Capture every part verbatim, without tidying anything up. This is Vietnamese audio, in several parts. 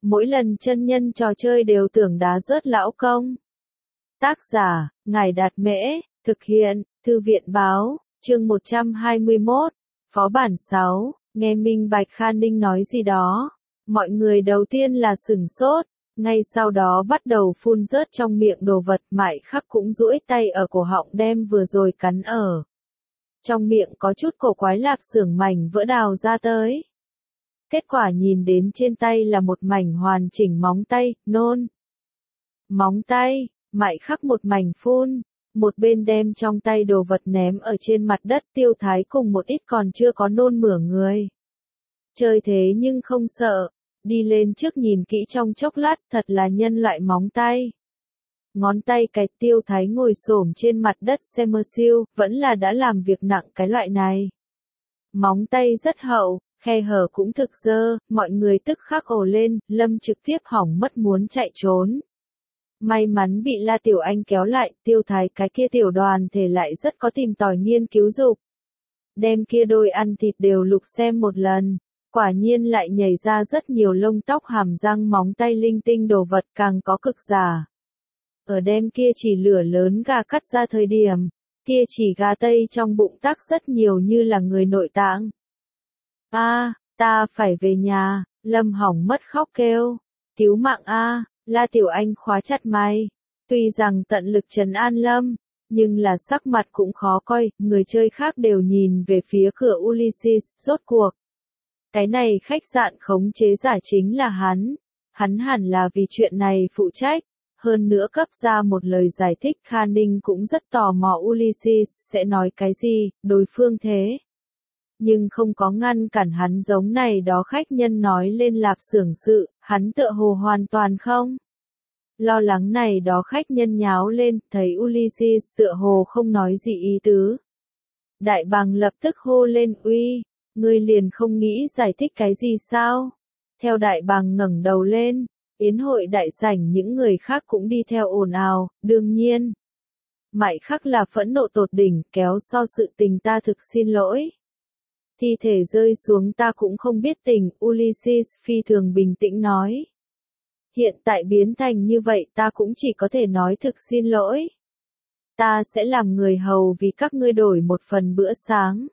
Mỗi lần chân nhân trò chơi đều tưởng đá rớt lão công. Tác giả, Ngài Đạt Mễ, thực hiện, Thư viện Báo, chương một trăm hai mươi mốt, Phó bản sáu, nghe Minh Bạch Kha Ninh nói gì đó. Mọi người đầu tiên là sửng sốt, ngay sau đó bắt đầu phun rớt trong miệng đồ vật. Mại Khắc cũng duỗi tay ở cổ họng đem vừa rồi cắn ở. Trong miệng có chút cổ quái lạp xưởng mảnh vỡ đào ra tới. Kết quả nhìn đến trên tay là một mảnh hoàn chỉnh móng tay, nôn. Móng tay, Mại Khắc một mảnh phun, một bên đem trong tay đồ vật ném ở trên mặt đất. Tiêu Thái cùng một ít còn chưa có nôn mửa người. Chơi thế nhưng không sợ, đi lên trước nhìn kỹ trong chốc lát, thật là nhân loại móng tay. Ngón tay cái. Tiêu Thái ngồi xổm trên mặt đất xem mơ siêu, vẫn là đã làm việc nặng cái loại này. Móng tay rất hậu, khe hở cũng thực dơ, mọi người tức khắc ồ lên, Lâm trực tiếp hỏng mất muốn chạy trốn. May mắn bị La Tiểu Anh kéo lại. Tiêu Thái cái kia tiểu đoàn thể lại rất có tìm tòi nghiên cứu dục. Đem kia đôi ăn thịt đều lục xem một lần, quả nhiên lại nhảy ra rất nhiều lông tóc hàm răng móng tay linh tinh đồ vật, càng có cực giả. Ở đem kia chỉ lửa lớn gà cắt ra thời điểm, kia chỉ gà tây trong bụng tắc rất nhiều như là người nội tạng. A, à, ta phải về nhà, Lâm hỏng mất khóc kêu. Cứu mạng a, à, La Tiểu Anh khóa chặt mày. Tuy rằng tận lực trấn an Lâm, nhưng là sắc mặt cũng khó coi. Người chơi khác đều nhìn về phía cửa Ulysses. Rốt cuộc, cái này khách sạn khống chế giả chính là hắn. Hắn hẳn là vì chuyện này phụ trách. Hơn nữa cấp ra một lời giải thích. Kha Ninh cũng rất tò mò Ulysses sẽ nói cái gì, đối phương thế. Nhưng không có ngăn cản hắn giống này đó khách nhân nói lên lạp xưởng sự, hắn tựa hồ hoàn toàn không. Lo lắng này đó khách nhân nháo lên, thấy Ulysses tựa hồ không nói gì ý tứ. Đại Bàng lập tức hô lên, uy, ngươi liền không nghĩ giải thích cái gì sao? Theo Đại Bàng ngẩng đầu lên, yến hội đại sảnh những người khác cũng đi theo ồn ào, đương nhiên. Mại Khắc là phẫn nộ tột đỉnh, kéo so sự tình ta thực xin lỗi. Thi thể rơi xuống ta cũng không biết tình, Ulysses phi thường bình tĩnh nói. Hiện tại biến thành như vậy ta cũng chỉ có thể nói thực xin lỗi. Ta sẽ làm người hầu vì các ngươi đổi một phần bữa sáng.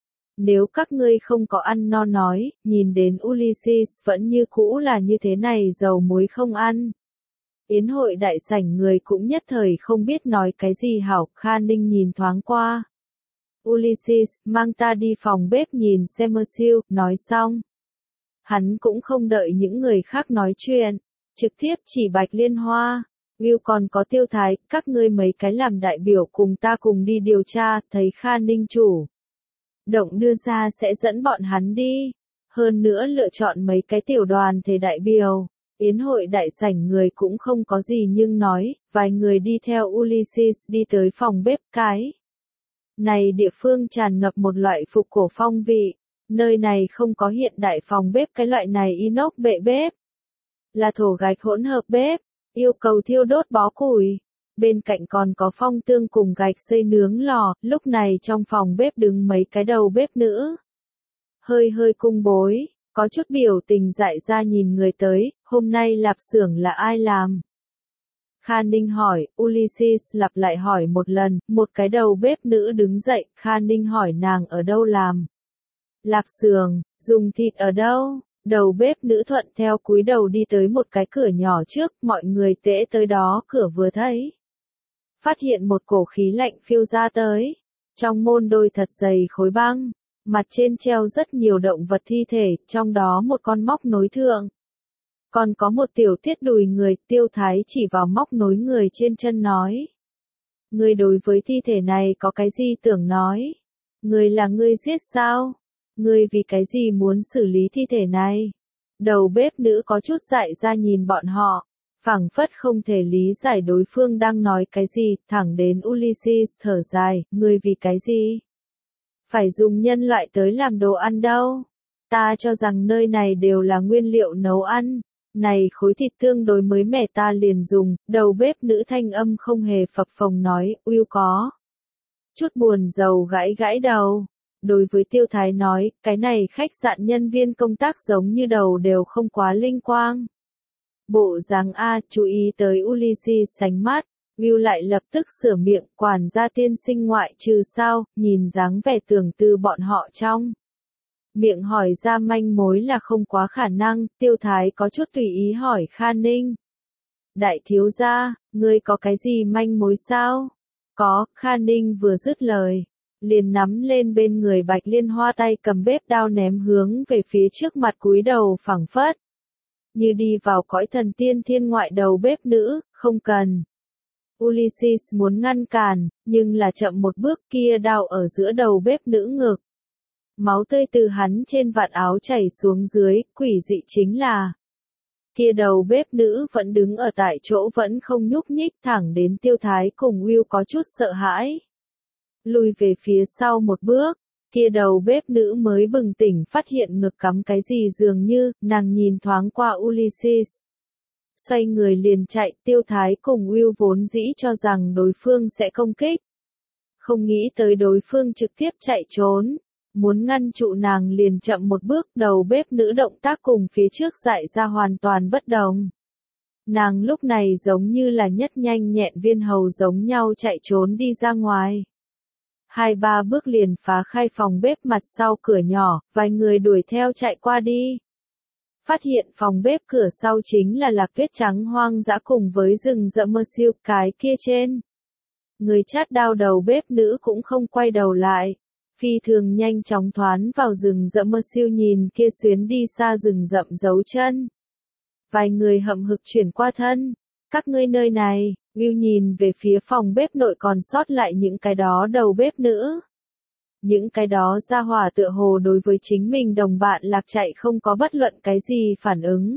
Nếu các ngươi không có ăn no nói, nhìn đến Ulysses vẫn như cũ là như thế này dầu muối không ăn. Yến hội đại sảnh người cũng nhất thời không biết nói cái gì hảo. Kha Ninh nhìn thoáng qua. Ulysses, mang ta đi phòng bếp nhìn xem mơ siêu, nói xong. Hắn cũng không đợi những người khác nói chuyện, trực tiếp chỉ Bạch Liên Hoa. Will còn có Tiêu Thái, các ngươi mấy cái làm đại biểu cùng ta cùng đi điều tra. Thấy Kha Ninh chủ động đưa ra sẽ dẫn bọn hắn đi. Hơn nữa lựa chọn mấy cái tiểu đoàn thể đại biểu. Yến hội đại sảnh người cũng không có gì nhưng nói, vài người đi theo Ulysses đi tới phòng bếp. Cái này địa phương tràn ngập một loại phục cổ phong vị, nơi này không có hiện đại phòng bếp cái loại này inox bệ bếp, là thổ gạch hỗn hợp bếp, yêu cầu thiêu đốt bó củi. Bên cạnh còn có phong tương cùng gạch xây nướng lò. Lúc này trong phòng bếp đứng mấy cái đầu bếp nữ, hơi hơi cung bối, có chút biểu tình dại ra nhìn người tới. Hôm nay lạp xưởng là ai làm? Kha Ninh hỏi. Ulysses lặp lại hỏi một lần. Một cái đầu bếp nữ đứng dậy. Kha Ninh hỏi nàng ở đâu làm? Lạp xưởng, dùng thịt ở đâu? Đầu bếp nữ thuận theo cúi đầu đi tới một cái cửa nhỏ trước. Mọi người tễ tới đó cửa vừa thấy, phát hiện một cổ khí lạnh phiêu ra tới. Trong môn đôi thật dày khối băng, mặt trên treo rất nhiều động vật thi thể, trong đó một con móc nối thượng. Còn có một tiểu tiết đùi người. Tiêu Thái chỉ vào móc nối người trên chân nói. Ngươi đối với thi thể này có cái gì tưởng nói? Ngươi là ngươi giết sao? Ngươi vì cái gì muốn xử lý thi thể này? Đầu bếp nữ có chút dại ra nhìn bọn họ, phảng phất không thể lý giải đối phương đang nói cái gì. Thẳng đến Ulysses thở dài, ngươi vì cái gì phải dùng nhân loại tới làm đồ ăn đâu? Ta cho rằng nơi này đều là nguyên liệu nấu ăn. Này khối thịt tương đối mới mẻ ta liền dùng. Đầu bếp nữ thanh âm không hề phập phồng nói. Will có chút buồn rầu gãi gãi đầu. Đối với Tiêu Thái nói, cái này khách sạn nhân viên công tác giống như đầu đều không quá linh quang. Bộ dáng A, chú ý tới Ulysses sánh mắt. Will lại lập tức sửa miệng, quản gia tiên sinh ngoại trừ sao, nhìn dáng vẻ tưởng từ bọn họ trong. Miệng hỏi ra manh mối là không quá khả năng, Tiêu Thái có chút tùy ý hỏi Kha Ninh. Đại thiếu gia, ngươi có cái gì manh mối sao? Có, Kha Ninh vừa dứt lời, liền nắm lên bên người Bạch Liên Hoa tay cầm bếp đao ném hướng về phía trước mặt cúi đầu phẳng phất. Như đi vào cõi thần tiên thiên ngoại đầu bếp nữ, không cần. Ulysses muốn ngăn cản, nhưng là chậm một bước kia đao ở giữa đầu bếp nữ ngực. Máu tươi từ hắn trên vạt áo chảy xuống dưới, quỷ dị chính là. Kia đầu bếp nữ vẫn đứng ở tại chỗ vẫn không nhúc nhích thẳng đến Tiêu Thái cùng Will có chút sợ hãi. Lùi về phía sau một bước, kia đầu bếp nữ mới bừng tỉnh phát hiện ngực cắm cái gì dường như, nàng nhìn thoáng qua Ulysses. Xoay người liền chạy, Tiêu Thái cùng Will vốn dĩ cho rằng đối phương sẽ công kích. Không nghĩ tới đối phương trực tiếp chạy trốn. Muốn ngăn trụ nàng liền chậm một bước, đầu bếp nữ động tác cùng phía trước dại ra hoàn toàn bất đồng. Nàng lúc này giống như là nhất nhanh nhẹn viên hầu giống nhau chạy trốn đi ra ngoài. Hai ba bước liền phá khai phòng bếp mặt sau cửa nhỏ, vài người đuổi theo chạy qua đi. Phát hiện phòng bếp cửa sau chính là lạc tuyết trắng hoang dã cùng với rừng rậm mơ siêu cái kia trên. Người chát đao đầu bếp nữ cũng không quay đầu lại. Phi thường nhanh chóng thoán vào rừng rậm mơ siêu nhìn kia xuyến đi xa rừng rậm dấu chân. Vài người hậm hực chuyển qua thân. Các ngươi nơi này, Will nhìn về phía phòng bếp nội còn sót lại những cái đó đầu bếp nữ. Những cái đó ra hỏa tựa hồ đối với chính mình đồng bạn lạc chạy không có bất luận cái gì phản ứng.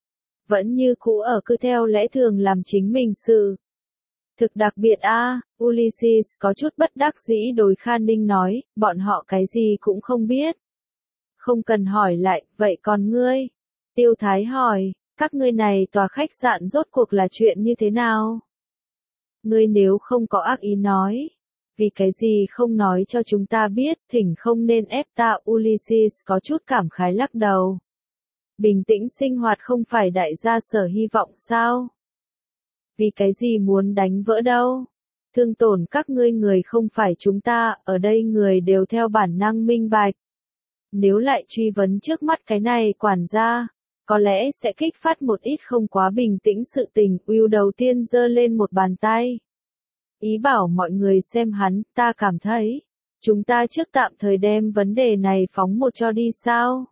Vẫn như cũ ở cứ theo lẽ thường làm chính mình sự. Thực đặc biệt a, à, Ulysses có chút bất đắc dĩ đối Kha Ninh nói, bọn họ cái gì cũng không biết. Không cần hỏi lại, vậy còn ngươi? Tiêu Thái hỏi, các ngươi này tòa khách sạn rốt cuộc là chuyện như thế nào? Ngươi nếu không có ác ý nói, vì cái gì không nói cho chúng ta biết, thỉnh không nên ép ta. Ulysses có chút cảm khái lắc đầu. Bình tĩnh sinh hoạt không phải đại gia sở hy vọng sao? Vì cái gì muốn đánh vỡ đâu? Thương tổn các ngươi người không phải chúng ta, ở đây người đều theo bản năng minh bạch. Nếu lại truy vấn trước mắt cái này quản gia, có lẽ sẽ kích phát một ít không quá bình tĩnh sự tình. Will đầu tiên giơ lên một bàn tay. Ý bảo mọi người xem hắn, ta cảm thấy, chúng ta trước tạm thời đem vấn đề này phóng một cho đi sao?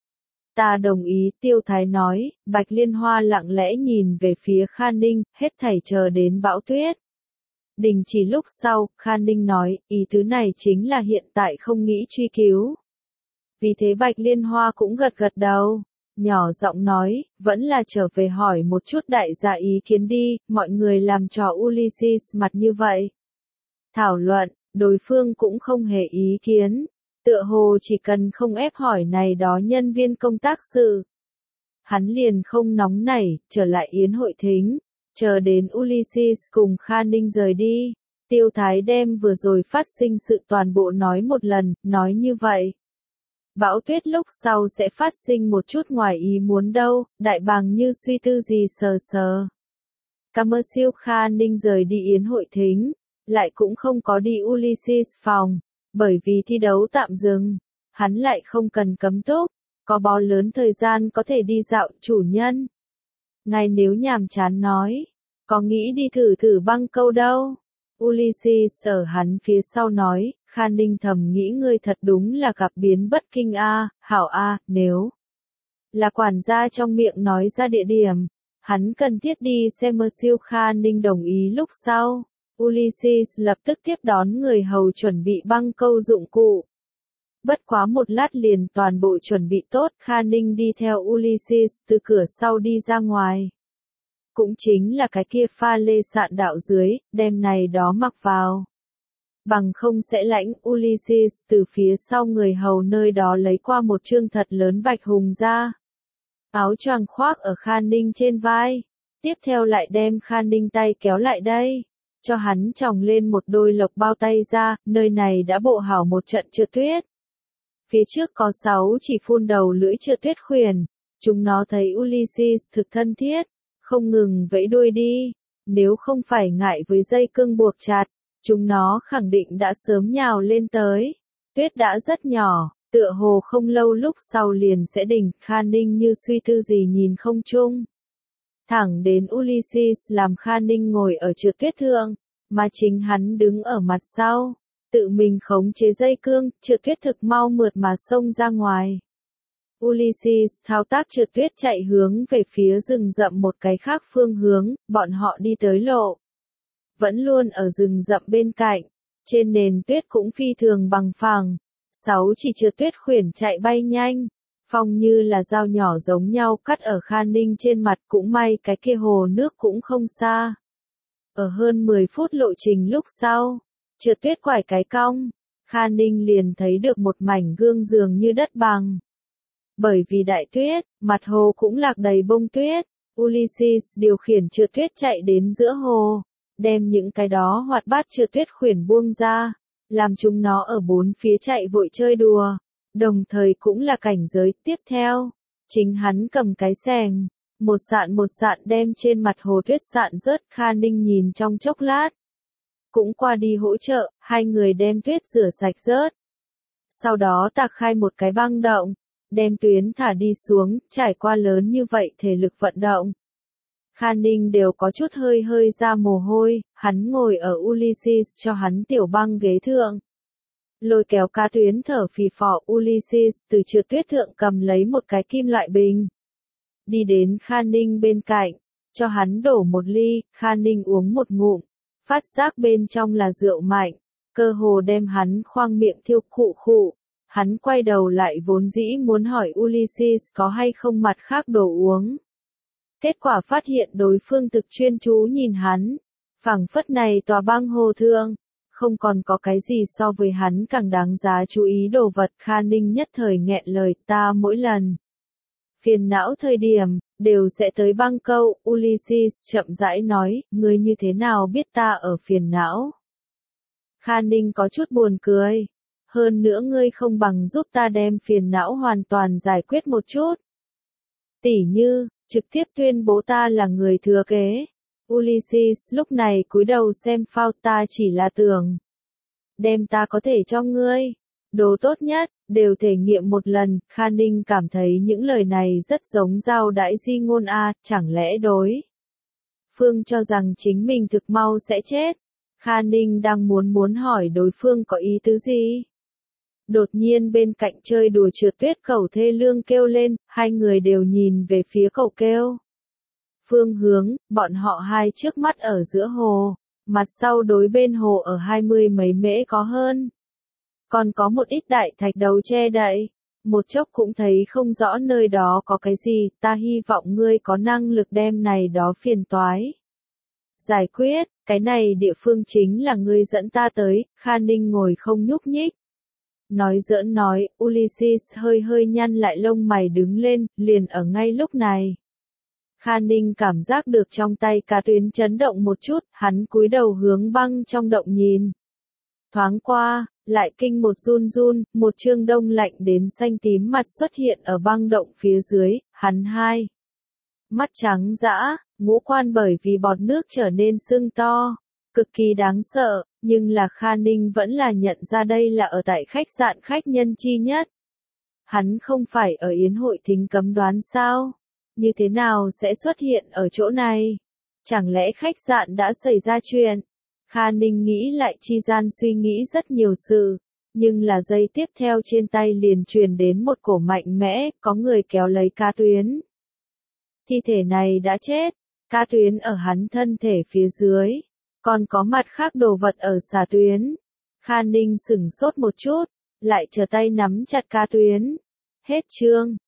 Ta đồng ý, Tiêu Thái nói. Bạch Liên Hoa lặng lẽ nhìn về phía Kha Ninh, hết thảy chờ đến bão tuyết. Đình chỉ lúc sau, Kha Ninh nói, ý tứ này chính là hiện tại không nghĩ truy cứu. Vì thế Bạch Liên Hoa cũng gật gật đầu, nhỏ giọng nói, vẫn là trở về hỏi một chút đại gia ý kiến đi, mọi người làm trò Ulysses mặt như vậy. Thảo luận, đối phương cũng không hề ý kiến. Tựa hồ chỉ cần không ép hỏi này đó nhân viên công tác sự. Hắn liền không nóng nảy, trở lại yến hội thính, chờ đến Ulysses cùng Kha Ninh rời đi. Tiêu Thái đem vừa rồi phát sinh sự toàn bộ nói một lần, nói như vậy. Bão tuyết lúc sau sẽ phát sinh một chút ngoài ý muốn đâu, đại bàng như suy tư gì sờ sờ. Commercial Kha Ninh rời đi yến hội thính, lại cũng không có đi Ulysses phòng. Bởi vì thi đấu tạm dừng, hắn lại không cần cấm túc, có bó lớn thời gian có thể đi dạo. Chủ nhân. Ngài nếu nhàm chán nói, có nghĩ đi thử thử băng câu đâu? Ulysses ở hắn phía sau nói. Kha Ninh thầm nghĩ ngươi thật đúng là gặp biến bất kinh a, hảo a, nếu là quản gia trong miệng nói ra địa điểm, hắn cần thiết đi xem. Mơ siêu Kha Ninh đồng ý lúc sau. Ulysses lập tức tiếp đón người hầu chuẩn bị băng câu dụng cụ. Bất quá một lát liền toàn bộ chuẩn bị tốt, Kha Ninh đi theo Ulysses từ cửa sau đi ra ngoài. Cũng chính là cái kia pha lê sạn đạo dưới, đem này đó mặc vào. Bằng không sẽ lãnh. Ulysses từ phía sau người hầu nơi đó lấy qua một chương thật lớn bạch hùng ra. Áo choàng khoác ở Kha Ninh trên vai. Tiếp theo lại đem Kha Ninh tay kéo lại đây. Cho hắn tròng lên một đôi lộc bao tay ra, nơi này đã bộ hảo một trận trượt tuyết. Phía trước có sáu chỉ phun đầu lưỡi trượt tuyết khuyển, chúng nó thấy Ulysses thực thân thiết, không ngừng vẫy đuôi đi. Nếu không phải ngại với dây cương buộc chặt, chúng nó khẳng định đã sớm nhào lên tới. Tuyết đã rất nhỏ, tựa hồ không lâu lúc sau liền sẽ đỉnh. Kha Ninh như suy tư gì nhìn không trung. Thẳng đến Ulysses làm Kha Ninh ngồi ở trượt tuyết thượng, mà chính hắn đứng ở mặt sau, tự mình khống chế dây cương, trượt tuyết thực mau mượt mà xông ra ngoài. Ulysses thao tác trượt tuyết chạy hướng về phía rừng rậm một cái khác phương hướng, bọn họ đi tới lộ. Vẫn luôn ở rừng rậm bên cạnh, trên nền tuyết cũng phi thường bằng phẳng. Sáu chỉ trượt tuyết khuyển chạy bay nhanh, phong như là dao nhỏ giống nhau cắt ở Kha Ninh trên mặt, cũng may cái kia hồ nước cũng không xa. Ở hơn mười phút lộ trình lúc sau, trượt tuyết quải cái cong, Kha Ninh liền thấy được một mảnh gương dường như đất bằng. Bởi vì đại tuyết, mặt hồ cũng lạc đầy bông tuyết, Ulysses điều khiển trượt tuyết chạy đến giữa hồ, đem những cái đó hoạt bát trượt tuyết khuyển buông ra, làm chúng nó ở bốn phía chạy vội chơi đùa, đồng thời cũng là cảnh giới tiếp theo. Chính hắn cầm cái xẻng, một sạn một sạn đem trên mặt hồ tuyết sạn rớt. Kha Ninh nhìn trong chốc lát, cũng qua đi hỗ trợ, hai người đem tuyết rửa sạch rớt. Sau đó tạc khai một cái băng động, đem tuyến thả đi xuống. Trải qua lớn như vậy thể lực vận động, Kha Ninh đều có chút hơi hơi ra mồ hôi. Hắn ngồi ở Ulysses cho hắn tiểu băng ghế thượng, lôi kéo cá tuyến thở phì phò. Ulysses từ trượt tuyết thượng cầm lấy một cái kim loại bình, đi đến Kha Ninh bên cạnh, cho hắn đổ một ly. Kha Ninh uống một ngụm, phát giác bên trong là rượu mạnh, cơ hồ đem hắn khoang miệng thiêu khụ khụ. Hắn quay đầu lại vốn dĩ muốn hỏi Ulysses có hay không mặt khác đồ uống. Kết quả phát hiện đối phương thực chuyên chú nhìn hắn, phảng phất này tòa băng hồ thượng, không còn có cái gì so với hắn càng đáng giá chú ý đồ vật. Kha Ninh nhất thời nghẹn lời, ta mỗi lần phiền não thời điểm, đều sẽ tới băng câu. Ulysses chậm rãi nói, ngươi như thế nào biết ta ở phiền não? Kha Ninh có chút buồn cười, hơn nữa ngươi không bằng giúp ta đem phiền não hoàn toàn giải quyết một chút. Tỉ như, trực tiếp tuyên bố ta là người thừa kế. Ulysses lúc này cúi đầu xem phao, ta chỉ là tưởng đem ta có thể cho ngươi đồ tốt nhất, đều thể nghiệm một lần. Kha Ninh cảm thấy những lời này rất giống giao đãi di ngôn a, chẳng lẽ đối phương cho rằng chính mình thực mau sẽ chết. Kha Ninh đang muốn muốn hỏi đối phương có ý tứ gì. Đột nhiên bên cạnh chơi đùa trượt tuyết cẩu thê lương kêu lên, hai người đều nhìn về phía cẩu kêu phương hướng, bọn họ hai trước mắt ở giữa hồ, mặt sau đối bên hồ ở hai mươi mấy mễ có hơn. Còn có một ít đại thạch đầu che đậy, một chốc cũng thấy không rõ nơi đó có cái gì. Ta hy vọng ngươi có năng lực đem này đó phiền toái giải quyết, cái này địa phương chính là ngươi dẫn ta tới. Kha Ninh ngồi không nhúc nhích. Nói giỡn nói, Ulysses hơi hơi nhăn lại lông mày đứng lên. Liền ở ngay lúc này, Kha Ninh cảm giác được trong tay cá tuyến chấn động một chút, hắn cúi đầu hướng băng trong động nhìn. Thoáng qua, lại kinh một run run, một trương đông lạnh đến xanh tím mặt xuất hiện ở băng động phía dưới. Hắn hai mắt trắng dã, ngũ quan bởi vì bọt nước trở nên sưng to, cực kỳ đáng sợ, nhưng là Kha Ninh vẫn là nhận ra đây là ở tại khách sạn khách nhân chi nhất. Hắn không phải ở yến hội thính cấm đoán sao? Như thế nào sẽ xuất hiện ở chỗ này? Chẳng lẽ khách sạn đã xảy ra chuyện? Kha Ninh nghĩ lại chi gian suy nghĩ rất nhiều sự, nhưng là giây tiếp theo trên tay liền truyền đến một cổ mạnh mẽ, có người kéo lấy cá tuyến. Thi thể này đã chết, cá tuyến ở hắn thân thể phía dưới, còn có mặt khác đồ vật ở xà tuyến. Kha Ninh sửng sốt một chút, lại trở tay nắm chặt cá tuyến. Hết chương.